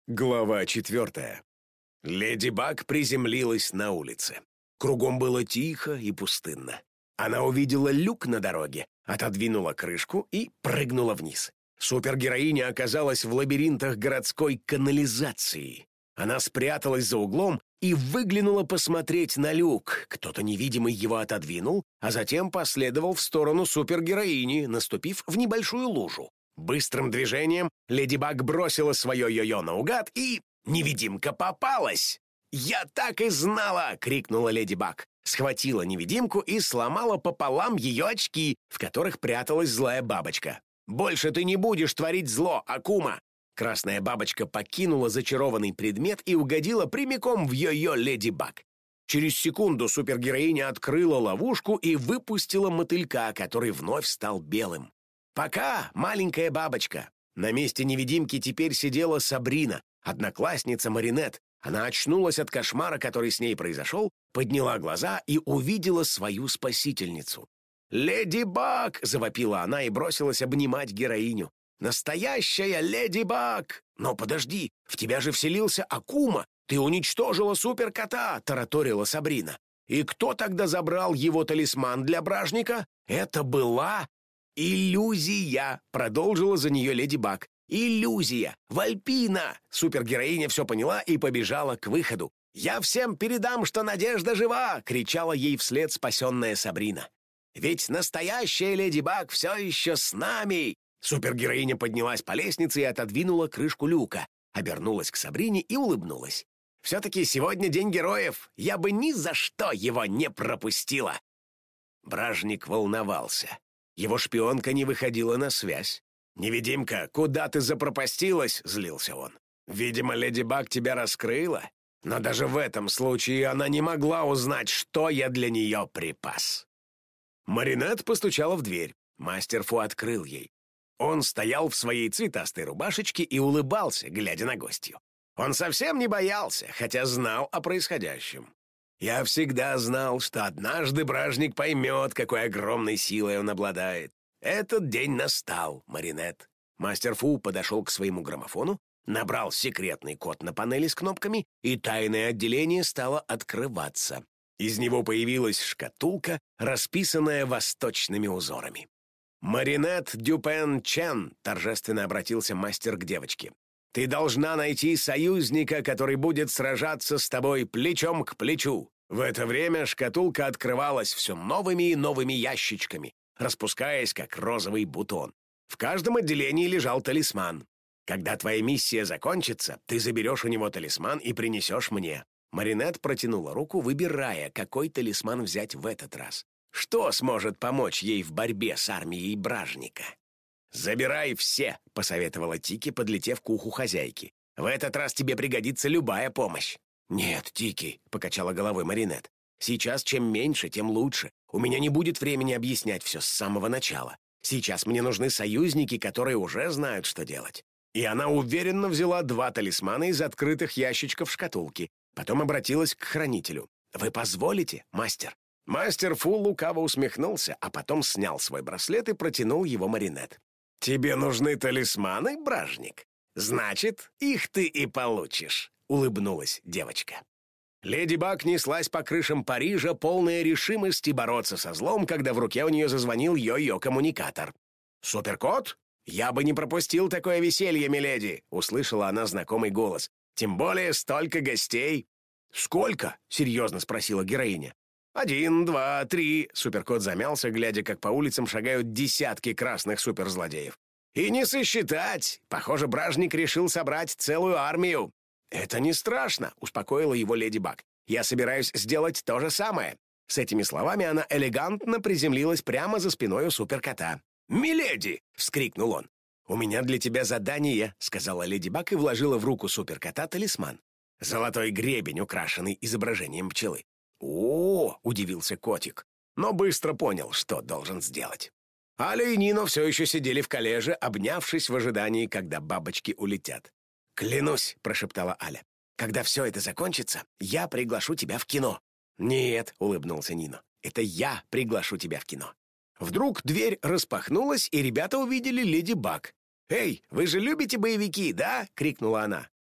Глава 4. Леди Баг приземлилась на улице. Кругом было тихо и пустынно. Она увидела люк на дороге, отодвинула крышку и прыгнула вниз. Супергероиня оказалась в лабиринтах городской канализации. Она спряталась за углом и выглянула посмотреть на люк. Кто-то невидимый его отодвинул, а затем последовал в сторону супергероини, наступив в небольшую лужу. Быстрым движением Леди Баг бросила свое йо-йо наугад, и невидимка попалась. «Я так и знала!» — крикнула Леди Баг. Схватила невидимку и сломала пополам ее очки, в которых пряталась злая бабочка. «Больше ты не будешь творить зло, Акума!» Красная бабочка покинула зачарованный предмет и угодила прямиком в йо-йо Леди Баг. Через секунду супергероиня открыла ловушку и выпустила мотылька, который вновь стал белым. «Пока, маленькая бабочка!» На месте невидимки теперь сидела Сабрина, одноклассница Маринет. Она очнулась от кошмара, который с ней произошел, подняла глаза и увидела свою спасительницу. «Леди Баг!» — завопила она и бросилась обнимать героиню. «Настоящая Леди Баг!» «Но подожди, в тебя же вселился Акума! Ты уничтожила суперкота!» — тараторила Сабрина. «И кто тогда забрал его талисман для бражника?» «Это была иллюзия!» — продолжила за нее Леди Баг. «Иллюзия! Вальпина!» Супергероиня все поняла и побежала к выходу. «Я всем передам, что Надежда жива!» — кричала ей вслед спасенная Сабрина. «Ведь настоящая Леди Баг все еще с нами!» Супергероиня поднялась по лестнице и отодвинула крышку люка, обернулась к Сабрине и улыбнулась. «Все-таки сегодня День героев! Я бы ни за что его не пропустила!» Бражник волновался. Его шпионка не выходила на связь. «Невидимка, куда ты запропастилась?» — злился он. «Видимо, Леди Баг тебя раскрыла, но даже в этом случае она не могла узнать, что я для нее припас». Маринет постучала в дверь. Мастер Фу открыл ей. Он стоял в своей цветастой рубашечке и улыбался, глядя на гостью. Он совсем не боялся, хотя знал о происходящем. «Я всегда знал, что однажды бражник поймет, какой огромной силой он обладает. Этот день настал, Маринет». Мастер Фу подошел к своему граммофону, набрал секретный код на панели с кнопками, и тайное отделение стало открываться. Из него появилась шкатулка, расписанная восточными узорами. «Маринет Дюпен Чен», — торжественно обратился мастер к девочке. «Ты должна найти союзника, который будет сражаться с тобой плечом к плечу». В это время шкатулка открывалась все новыми и новыми ящичками, распускаясь, как розовый бутон. В каждом отделении лежал талисман. «Когда твоя миссия закончится, ты заберешь у него талисман и принесешь мне». Маринет протянула руку, выбирая, какой талисман взять в этот раз. Что сможет помочь ей в борьбе с армией бражника? «Забирай все», — посоветовала Тики, подлетев к уху хозяйки. «В этот раз тебе пригодится любая помощь». «Нет, Тики», — покачала головой Маринет. «Сейчас чем меньше, тем лучше. У меня не будет времени объяснять все с самого начала. Сейчас мне нужны союзники, которые уже знают, что делать». И она уверенно взяла 2 талисмана из открытых ящичков шкатулки. Потом обратилась к хранителю. «Вы позволите, мастер?» Мастер Фу лукаво усмехнулся, а потом снял свой браслет и протянул его Маринет. «Тебе нужны талисманы, бражник? Значит, их ты и получишь», — улыбнулась девочка. Леди Баг неслась по крышам Парижа, полная решимости бороться со злом, когда в руке у нее зазвонил йо-йо-коммуникатор. «Суперкот? Я бы не пропустил такое веселье, миледи!» — услышала она знакомый голос. «Тем более столько гостей!» «Сколько?» — серьезно спросила героиня. 1, 2, 3. Суперкот замялся, глядя, как по улицам шагают десятки красных суперзлодеев. «И не сосчитать! Похоже, бражник решил собрать целую армию!» «Это не страшно!» — успокоила его Леди Баг. «Я собираюсь сделать то же самое!» С этими словами она элегантно приземлилась прямо за спиной у суперкота. «Миледи!» — вскрикнул он. «У меня для тебя задание!» — сказала Леди Баг и вложила в руку суперкота талисман. Золотой гребень, украшенный изображением пчелы. «О!» — удивился котик, но быстро понял, что должен сделать. Аля и Нино все еще сидели в коллеже, обнявшись в ожидании, когда бабочки улетят. «Клянусь!» — прошептала Аля. «Когда все это закончится, я приглашу тебя в кино». «Нет!» — улыбнулся Нино. «Это я приглашу тебя в кино». Вдруг дверь распахнулась, и ребята увидели Леди Баг. «Эй, вы же любите боевики, да?» — крикнула она.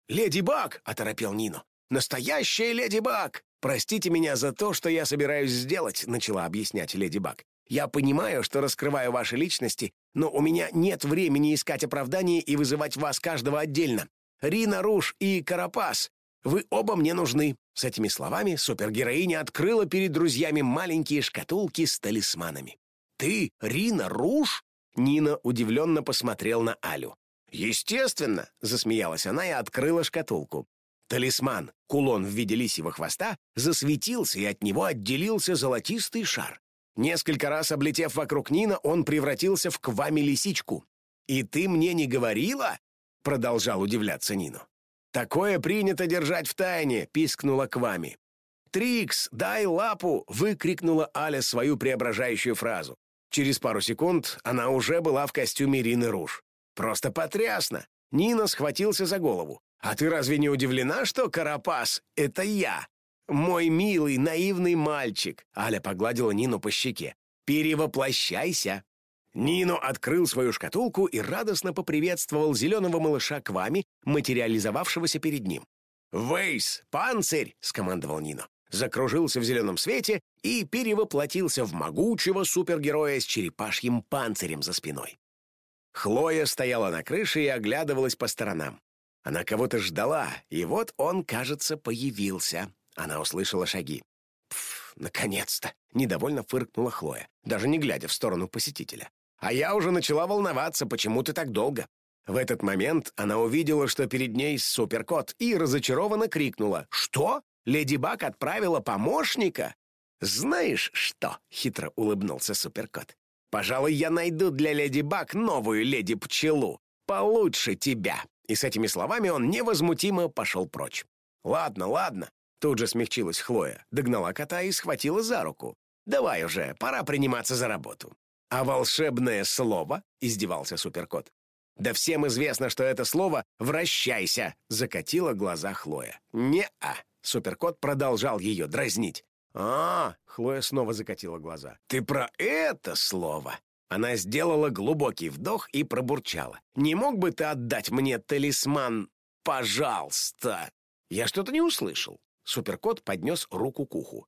«Леди Баг!» — оторопел Нино. «Настоящая Леди Баг! Простите меня за то, что я собираюсь сделать», — начала объяснять Леди Баг. «Я понимаю, что раскрываю ваши личности, но у меня нет времени искать оправдания и вызывать вас каждого отдельно. Рина Руж и Карапас, вы оба мне нужны». С этими словами супергероиня открыла перед друзьями маленькие шкатулки с талисманами. «Ты Рина Руж?» Нино удивленно посмотрел на Алю. «Естественно!» — засмеялась она и открыла шкатулку. Талисман, кулон в виде лисьего хвоста, засветился, и от него отделился золотистый шар. Несколько раз облетев вокруг Нино, он превратился в Квами-лисичку. «И ты мне не говорила?» — продолжал удивляться Нино. «Такое принято держать в тайне!» — пискнула Квами. «Трикс, дай лапу!» — выкрикнула Аля свою преображающую фразу. Через пару секунд она уже была в костюме Рины Руж. «Просто потрясно!» Нино схватился за голову. «А ты разве не удивлена, что Карапас — это я? Мой милый, наивный мальчик!» Аля погладила Нину по щеке. «Перевоплощайся!» Нино открыл свою шкатулку и радостно поприветствовал зеленого малыша Квами, материализовавшегося перед ним. «Вейс, панцирь!» — скомандовал Нино. Закружился в зеленом свете и перевоплотился в могучего супергероя с черепашьим панцирем за спиной. Хлоя стояла на крыше и оглядывалась по сторонам. Она кого-то ждала, и вот он, кажется, появился. Она услышала шаги. «Пф, наконец-то!» — недовольно фыркнула Хлоя, даже не глядя в сторону посетителя. «А я уже начала волноваться, почему ты так долго?» В этот момент она увидела, что перед ней Суперкот, и разочарованно крикнула: «Что? Леди Баг отправила помощника?» «Знаешь что?» — хитро улыбнулся Суперкот. «Пожалуй, я найду для Леди Баг новую леди-пчелу. Получше тебя!» И с этими словами он невозмутимо пошел прочь. «Ладно, ладно», — тут же смягчилась Хлоя, догнала кота и схватила за руку. «Давай уже, пора приниматься за работу». «А волшебное слово?» — издевался Суперкот. «Да всем известно, что это слово «вращайся», — закатила глаза Хлоя. «Не-а», — Суперкот продолжал ее дразнить. Хлоя снова закатила глаза. «Ты про это слово?» Она сделала глубокий вдох и пробурчала. «Не мог бы ты отдать мне талисман? Пожалуйста!» «Я что-то не услышал». Суперкот поднес руку к уху.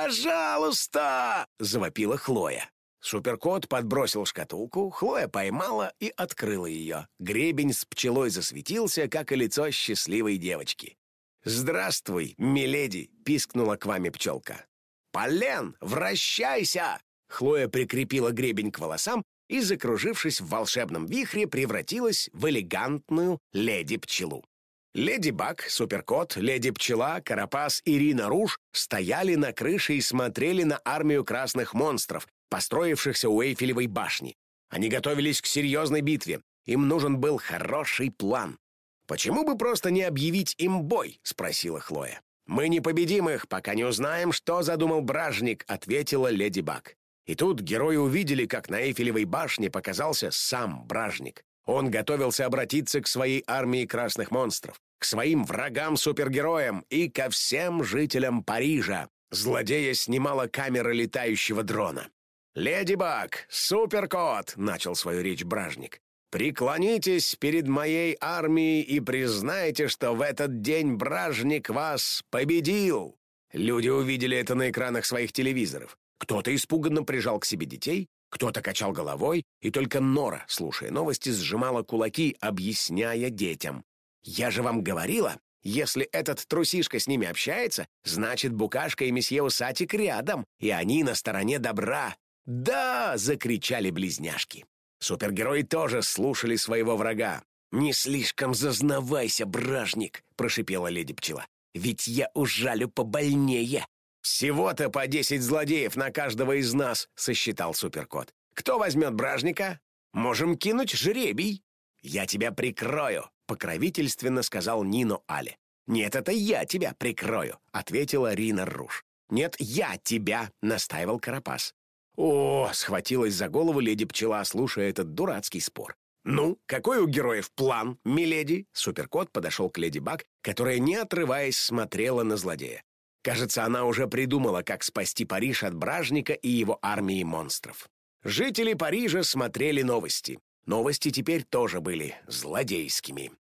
«Пожалуйста!» — завопила Хлоя. Суперкот подбросил шкатулку, Хлоя поймала и открыла ее. Гребень с пчелой засветился, как и лицо счастливой девочки. «Здравствуй, миледи!» — пискнула к вами пчелка. «Полен, вращайся!» Хлоя прикрепила гребень к волосам и, закружившись в волшебном вихре, превратилась в элегантную леди-пчелу. Леди Баг, Суперкот, Леди-пчела, Карапас и Рина Руж стояли на крыше и смотрели на армию красных монстров, построившихся у Эйфелевой башни. Они готовились к серьезной битве. Им нужен был хороший план. «Почему бы просто не объявить им бой?» — спросила Хлоя. «Мы не победим их, пока не узнаем, что задумал Бражник», — ответила Леди Баг. И тут герои увидели, как на Эйфелевой башне показался сам Бражник. Он готовился обратиться к своей армии красных монстров, к своим врагам-супергероям и ко всем жителям Парижа. Злодея снимала камера летающего дрона. «Леди Баг, Суперкот!» — начал свою речь Бражник. «Преклонитесь перед моей армией и признайте, что в этот день Бражник вас победил!» Люди увидели это на экранах своих телевизоров. Кто-то испуганно прижал к себе детей, кто-то качал головой, и только Нора, слушая новости, сжимала кулаки, объясняя детям. «Я же вам говорила, если этот трусишка с ними общается, значит, Букашка и месье Усатик рядом, и они на стороне добра». «Да!» — закричали близняшки. Супергерои тоже слушали своего врага. «Не слишком зазнавайся, Бражник!» — прошипела леди-пчела. «Ведь я ужалю побольнее!» «Всего-то по 10 злодеев на каждого из нас», — сосчитал Суперкот. «Кто возьмет Бражника? Можем кинуть жребий». «Я тебя прикрою», — покровительственно сказал Нино Але. «Нет, это я тебя прикрою», — ответила Рина Руж. «Нет, я тебя», — настаивал Карапас. «О!» — схватилась за голову леди-пчела, слушая этот дурацкий спор. «Ну, какой у героев план, миледи?» Суперкот подошел к леди Баг, которая, не отрываясь, смотрела на злодея. Кажется, она уже придумала, как спасти Париж от Бражника и его армии монстров. Жители Парижа смотрели новости. Новости теперь тоже были злодейскими.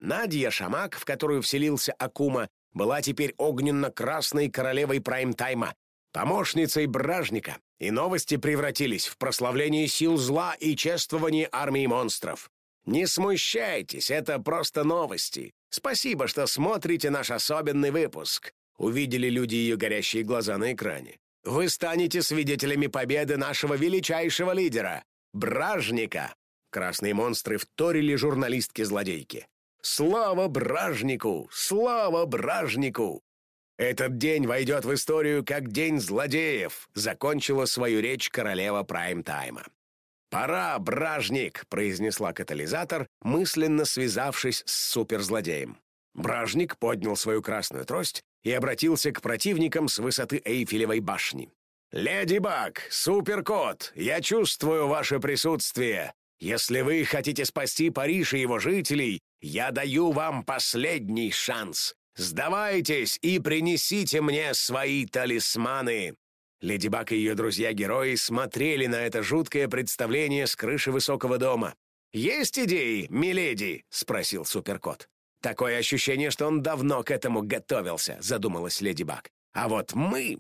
Надя Шамак, в которую вселился Акума, была теперь огненно-красной королевой прайм-тайма, помощницей Бражника, и новости превратились в прославление сил зла и чествование армии монстров. Не смущайтесь, это просто новости. Спасибо, что смотрите наш особенный выпуск. Увидели люди ее горящие глаза на экране. Вы станете свидетелями победы нашего величайшего лидера — Бражника. Красные монстры вторили журналистке-злодейке. Слава Бражнику! Слава Бражнику! Этот день войдет в историю как День злодеев, закончила свою речь королева прайм-тайма. «Пора, Бражник!» — произнесла катализатор, мысленно связавшись с суперзлодеем. Бражник поднял свою красную трость и обратился к противникам с высоты Эйфелевой башни. «Леди Баг, Суперкот, я чувствую ваше присутствие. Если вы хотите спасти Париж и его жителей, я даю вам последний шанс. Сдавайтесь и принесите мне свои талисманы!» Леди Баг и ее друзья-герои смотрели на это жуткое представление с крыши высокого дома. «Есть идеи, миледи?» — спросил Суперкот. «Такое ощущение, что он давно к этому готовился», — задумалась Леди Баг. «А вот мы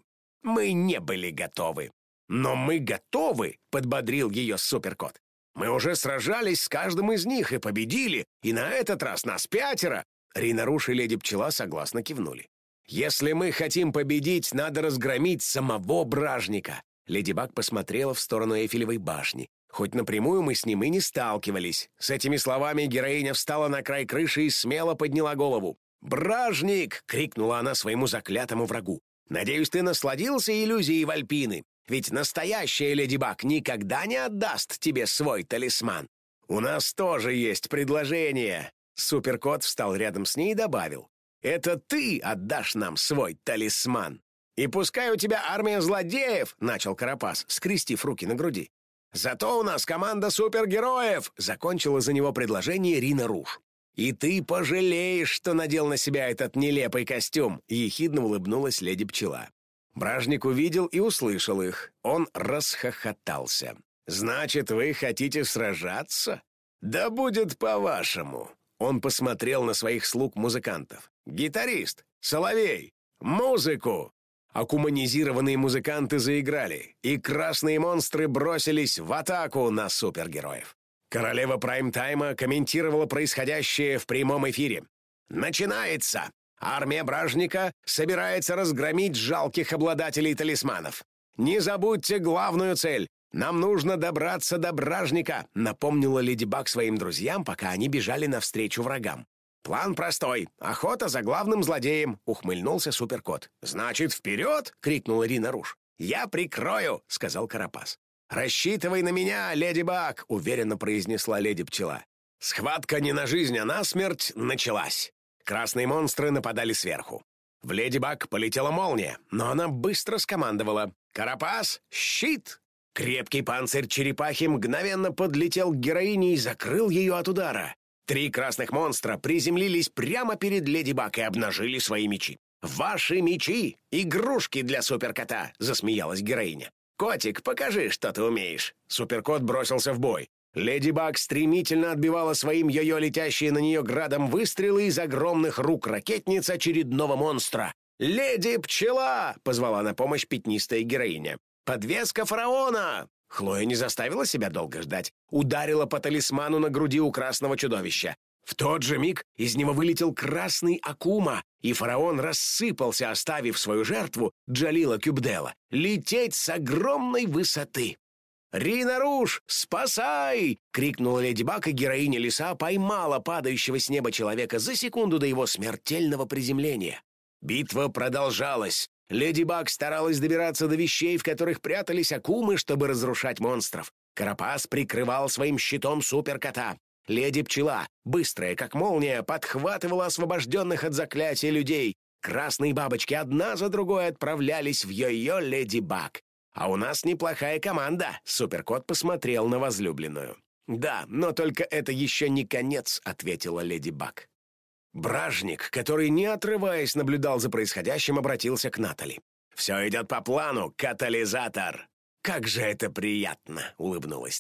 не были готовы». «Но мы готовы», — подбодрил ее Суперкот. «Мы уже сражались с каждым из них и победили, и на этот раз нас 5. Рина Руш и Леди Пчела согласно кивнули. «Если мы хотим победить, надо разгромить самого Бражника». Леди Баг посмотрела в сторону Эйфелевой башни. Хоть напрямую мы с ним и не сталкивались. С этими словами героиня встала на край крыши и смело подняла голову. «Бражник!» — крикнула она своему заклятому врагу. «Надеюсь, ты насладился иллюзией Вальпины, ведь настоящая Леди Баг никогда не отдаст тебе свой талисман. У нас тоже есть предложение». Суперкот встал рядом с ней и добавил: «Это ты отдашь нам свой талисман». «И пускай у тебя армия злодеев», — начал Карапас, скрестив руки на груди. «Зато у нас команда супергероев», — закончила за него предложение Рина Руш. «И ты пожалеешь, что надел на себя этот нелепый костюм», — ехидно улыбнулась Леди Пчела. Бражник увидел и услышал их. Он расхохотался. «Значит, вы хотите сражаться? Да будет по-вашему». Он посмотрел на своих слуг-музыкантов. «Гитарист! Соловей! Музыку!» Акуманизированные музыканты заиграли, и красные монстры бросились в атаку на супергероев. Королева прайм-тайма комментировала происходящее в прямом эфире. «Начинается! Армия Бражника собирается разгромить жалких обладателей талисманов. Не забудьте главную цель! Нам нужно добраться до Бражника», — напомнила Леди Баг своим друзьям, пока они бежали навстречу врагам. «План простой. Охота за главным злодеем», — ухмыльнулся Суперкот. «Значит, вперед!» — крикнула Рина Руш. «Я прикрою», — сказал Карапас. «Рассчитывай на меня, Леди Баг», — уверенно произнесла Леди Пчела. Схватка не на жизнь, а на смерть началась. Красные монстры нападали сверху. В Леди Баг полетела молния, но она быстро скомандовала: «Карапас, щит!» Крепкий панцирь черепахи мгновенно подлетел к героине и закрыл ее от удара. 3 красных монстра приземлились прямо перед Леди Баг и обнажили свои мечи. «Ваши мечи — игрушки для Суперкота!» — засмеялась героиня. «Котик, покажи, что ты умеешь!» Суперкот бросился в бой. Леди Баг стремительно отбивала своим йо-йо летящие на нее градом выстрелы из огромных рук ракетниц очередного монстра. «Леди Пчела!» — позвала на помощь пятнистая героиня. «Подвеска фараона!» Хлоя не заставила себя долго ждать. Ударила по талисману на груди у красного чудовища. В тот же миг из него вылетел красный Акума, и фараон рассыпался, оставив свою жертву, Джалила Кюбдела, лететь с огромной высоты. «Рина Руш, спасай!» — крикнула Леди Баг, и героиня лиса поймала падающего с неба человека за секунду до его смертельного приземления. Битва продолжалась. Леди Баг старалась добираться до вещей, в которых прятались акумы, чтобы разрушать монстров. Карапас прикрывал своим щитом Суперкота. Леди Пчела, быстрая как молния, подхватывала освобожденных от заклятия людей. Красные бабочки одна за другой отправлялись в йо-йо Леди Баг. «А у нас неплохая команда», — Суперкот посмотрел на возлюбленную. «Да, но только это еще не конец», — ответила Леди Баг. Бражник, который, не отрываясь, наблюдал за происходящим, обратился к Натали. «Все идет по плану, катализатор!» «Как же это приятно!» — улыбнулась та.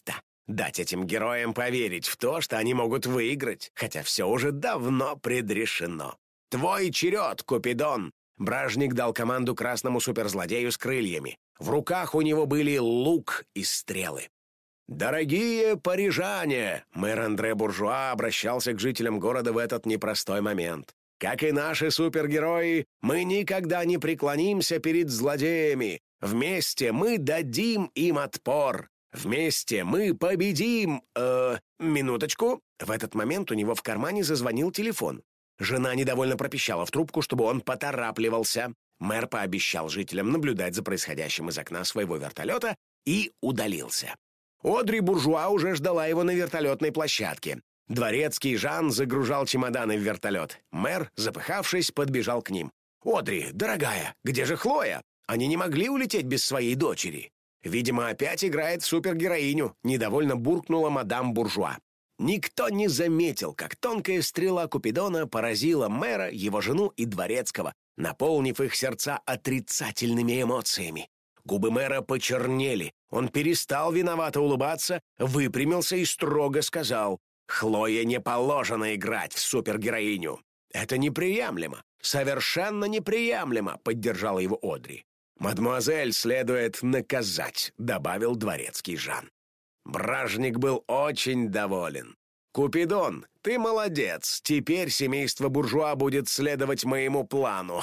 Дать этим героям поверить в то, что они могут выиграть, хотя все уже давно предрешено. «Твой черед, Купидон!» Бражник дал команду красному суперзлодею с крыльями. В руках у него были лук и стрелы. «Дорогие парижане!» Мэр Андре Буржуа обращался к жителям города в этот непростой момент. «Как и наши супергерои, мы никогда не преклонимся перед злодеями. Вместе мы дадим им отпор. Вместе мы победим...» Минуточку. В этот момент у него в кармане зазвонил телефон. Жена недовольно пропищала в трубку, чтобы он поторапливался. Мэр пообещал жителям наблюдать за происходящим из окна своего вертолета и удалился. Одри Буржуа уже ждала его на вертолетной площадке. Дворецкий Жан загружал чемоданы в вертолет. Мэр, запыхавшись, подбежал к ним. «Одри, дорогая, где же Хлоя? Они не могли улететь без своей дочери». «Видимо, опять играет супергероиню», — недовольно буркнула мадам Буржуа. Никто не заметил, как тонкая стрела Купидона поразила мэра, его жену и дворецкого, наполнив их сердца отрицательными эмоциями. Губы мэра почернели, он перестал виновато улыбаться, выпрямился и строго сказал: «Хлое не положено играть в супергероиню». «Это неприемлемо, совершенно неприемлемо», — поддержала его Одри. «Мадемуазель следует наказать», — добавил дворецкий Жан. Бражник был очень доволен. «Купидон, ты молодец, теперь семейство Буржуа будет следовать моему плану.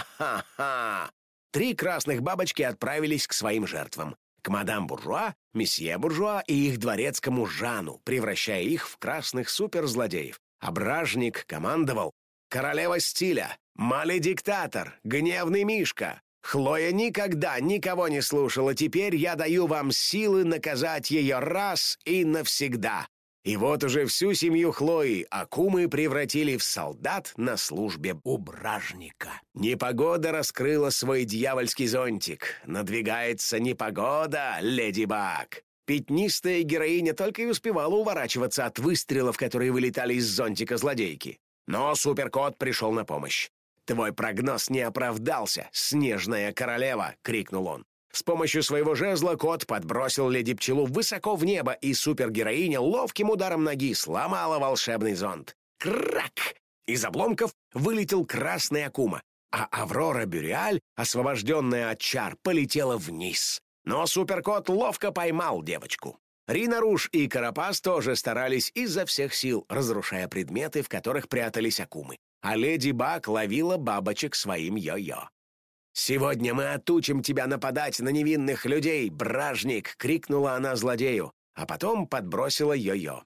Ха-ха-ха!» 3 красных бабочки отправились к своим жертвам. К мадам Буржуа, месье Буржуа и их дворецкому Жану, превращая их в красных суперзлодеев. А Бражник командовал: «Королева стиля, Маледиктатор, Гневный Мишка. Хлоя никогда никого не слушала, теперь я даю вам силы наказать ее раз и навсегда». И вот уже всю семью Хлои Акумы превратили в солдат на службе у Бражника. Непогода раскрыла свой дьявольский зонтик. Надвигается непогода, Леди Баг. Пятнистая героиня только и успевала уворачиваться от выстрелов, которые вылетали из зонтика злодейки. Но Суперкот пришел на помощь. «Твой прогноз не оправдался, снежная королева!» — крикнул он. С помощью своего жезла кот подбросил леди-пчелу высоко в небо, и супергероиня ловким ударом ноги сломала волшебный зонт. Крак! Из обломков вылетел красный Акума, а Аврора Бюреаль, освобожденная от чар, полетела вниз. Но суперкот ловко поймал девочку. Рина Руж и Карапас тоже старались изо всех сил, разрушая предметы, в которых прятались Акумы. А леди Баг ловила бабочек своим йо-йо. «Сегодня мы отучим тебя нападать на невинных людей, Бражник!» — крикнула она злодею, а потом подбросила йо-йо.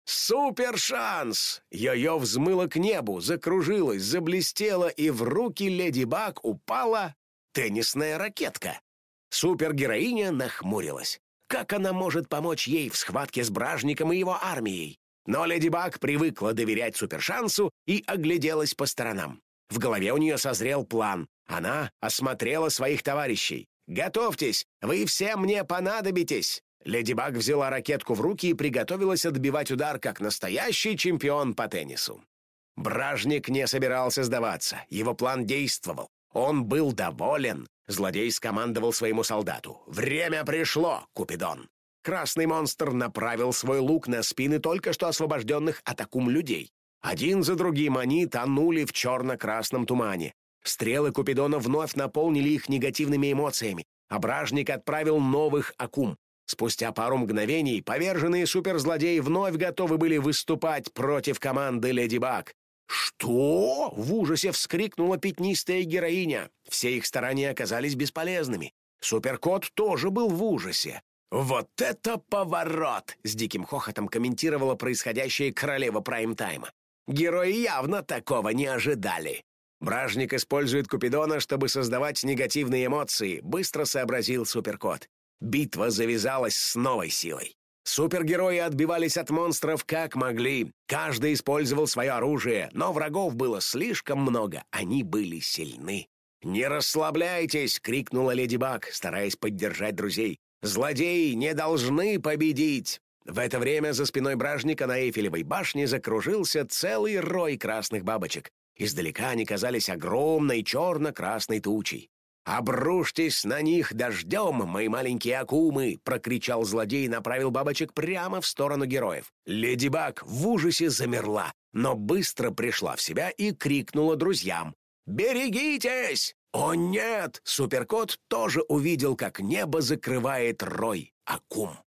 «Супер-шанс!» Йо-йо взмыло к небу, закружилось, заблестело, и в руки леди Баг упала теннисная ракетка. Супергероиня нахмурилась. Как она может помочь ей в схватке с Бражником и его армией? Но леди Баг привыкла доверять супершансу и огляделась по сторонам. В голове у нее созрел план. Она осмотрела своих товарищей. «Готовьтесь! Вы все мне понадобитесь!» Леди Баг взяла ракетку в руки и приготовилась отбивать удар, как настоящий чемпион по теннису. Бражник не собирался сдаваться. Его план действовал. Он был доволен. Злодей скомандовал своему солдату: «Время пришло, Купидон!» Красный монстр направил свой лук на спины только что освобожденных от Акум людей. Один за другим они тонули в черно-красном тумане. Стрелы Купидона вновь наполнили их негативными эмоциями, а Бражник отправил новых Акум. Спустя пару мгновений поверженные суперзлодеи вновь готовы были выступать против команды Леди Баг. «Что?» — в ужасе вскрикнула пятнистая героиня. Все их старания оказались бесполезными. Суперкот тоже был в ужасе. «Вот это поворот!» — с диким хохотом комментировала происходящее королева прайм-тайма. «Герои явно такого не ожидали». «Бражник использует Купидона, чтобы создавать негативные эмоции», — быстро сообразил Суперкот. Битва завязалась с новой силой. Супергерои отбивались от монстров как могли. Каждый использовал свое оружие, но врагов было слишком много, они были сильны. «Не расслабляйтесь!» — крикнула леди Баг, стараясь поддержать друзей. «Злодеи не должны победить!» В это время за спиной Бражника на Эйфелевой башне закружился целый рой красных бабочек. Издалека они казались огромной черно-красной тучей. «Обрушьтесь на них дождем, мои маленькие акумы!» — прокричал злодей и направил бабочек прямо в сторону героев. Леди Баг в ужасе замерла, но быстро пришла в себя и крикнула друзьям: «Берегитесь!» О нет! Суперкот тоже увидел, как небо закрывает рой акум.